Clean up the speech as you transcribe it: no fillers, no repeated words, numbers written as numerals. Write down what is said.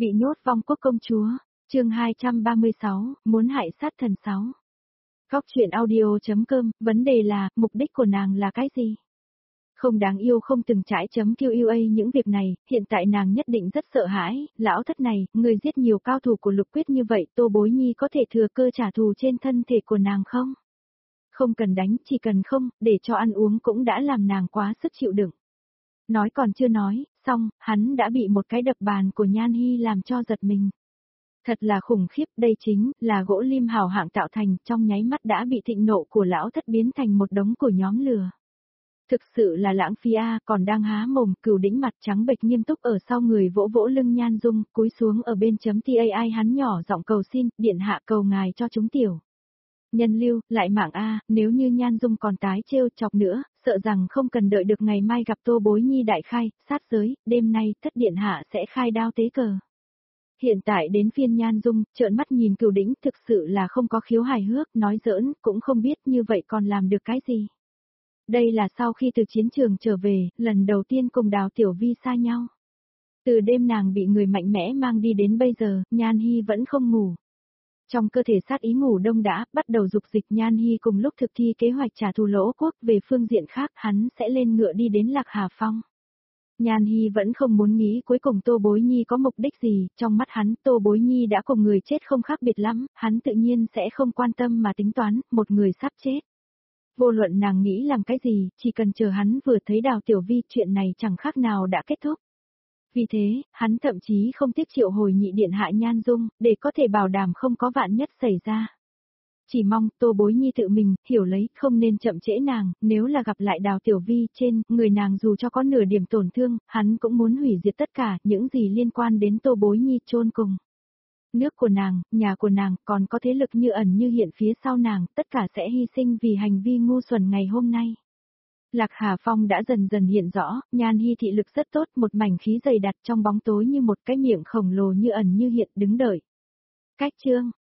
Bị nhốt vong quốc công chúa, chương 236, muốn hại sát thần 6. Góc chuyện audio.com, vấn đề là, mục đích của nàng là cái gì? Không đáng yêu không từng trải .QA những việc này, hiện tại nàng nhất định rất sợ hãi, lão thất này, người giết nhiều cao thủ của lục quyết như vậy, Tô Bối Nhi có thể thừa cơ trả thù trên thân thể của nàng không? Không cần đánh, chỉ cần không, để cho ăn uống cũng đã làm nàng quá sức chịu đựng. Nói còn chưa nói, xong, hắn đã bị một cái đập bàn của Nhan Hy làm cho giật mình. Thật là khủng khiếp, đây chính là gỗ lim hào hạng tạo thành, trong nháy mắt đã bị thịnh nộ của lão thất biến thành một đống của nhóm lừa. Thực sự là lãng phí a, còn đang há mồm, Cửu Đĩnh mặt trắng bệch nghiêm túc ở sau người vỗ vỗ lưng Nhan Dung, cúi xuống ở bên .tai hắn nhỏ giọng cầu xin, điện hạ cầu ngài cho chúng tiểu. Nhân lưu, lại mạng a, nếu như Nhan Dung còn tái trêu chọc nữa, sợ rằng không cần đợi được ngày mai gặp Tô Bối Nhi đại khai, sát giới, đêm nay thất điện hạ sẽ khai đao tế cờ. Hiện tại đến phiên Nhan Dung, trợn mắt nhìn Cửu Đĩnh thực sự là không có khiếu hài hước, nói giỡn, cũng không biết như vậy còn làm được cái gì. Đây là sau khi từ chiến trường trở về, lần đầu tiên cùng Đào Tiểu Vi xa nhau. Từ đêm nàng bị người mạnh mẽ mang đi đến bây giờ, Nhan Hy vẫn không ngủ. Trong cơ thể sát ý ngủ đông đã, bắt đầu dục dịch. Nhan Hy cùng lúc thực thi kế hoạch trả thù Lỗ Quốc, về phương diện khác hắn sẽ lên ngựa đi đến Lạc Hà Phong. Nhan Hy vẫn không muốn nghĩ cuối cùng Tô Bối Nhi có mục đích gì, trong mắt hắn Tô Bối Nhi đã cùng người chết không khác biệt lắm, hắn tự nhiên sẽ không quan tâm mà tính toán, một người sắp chết. Vô luận nàng nghĩ làm cái gì, chỉ cần chờ hắn vừa thấy Đào Tiểu Vi, chuyện này chẳng khác nào đã kết thúc. Vì thế, hắn thậm chí không tiếc triệu hồi nhị điện hạ Nhan Dung, để có thể bảo đảm không có vạn nhất xảy ra. Chỉ mong Tô Bối Nhi tự mình, hiểu lấy, không nên chậm trễ nàng, nếu là gặp lại Đào Tiểu Vi trên, người nàng dù cho có nửa điểm tổn thương, hắn cũng muốn hủy diệt tất cả, những gì liên quan đến Tô Bối Nhi chôn cùng. Nước của nàng, nhà của nàng, còn có thế lực như ẩn như hiện phía sau nàng, tất cả sẽ hy sinh vì hành vi ngu xuẩn ngày hôm nay. Lạc Hà Phong đã dần dần hiện rõ, Nhan Hy thị lực rất tốt, một mảnh khí dày đặc trong bóng tối như một cái miệng khổng lồ như ẩn như hiện đứng đợi. Cách chương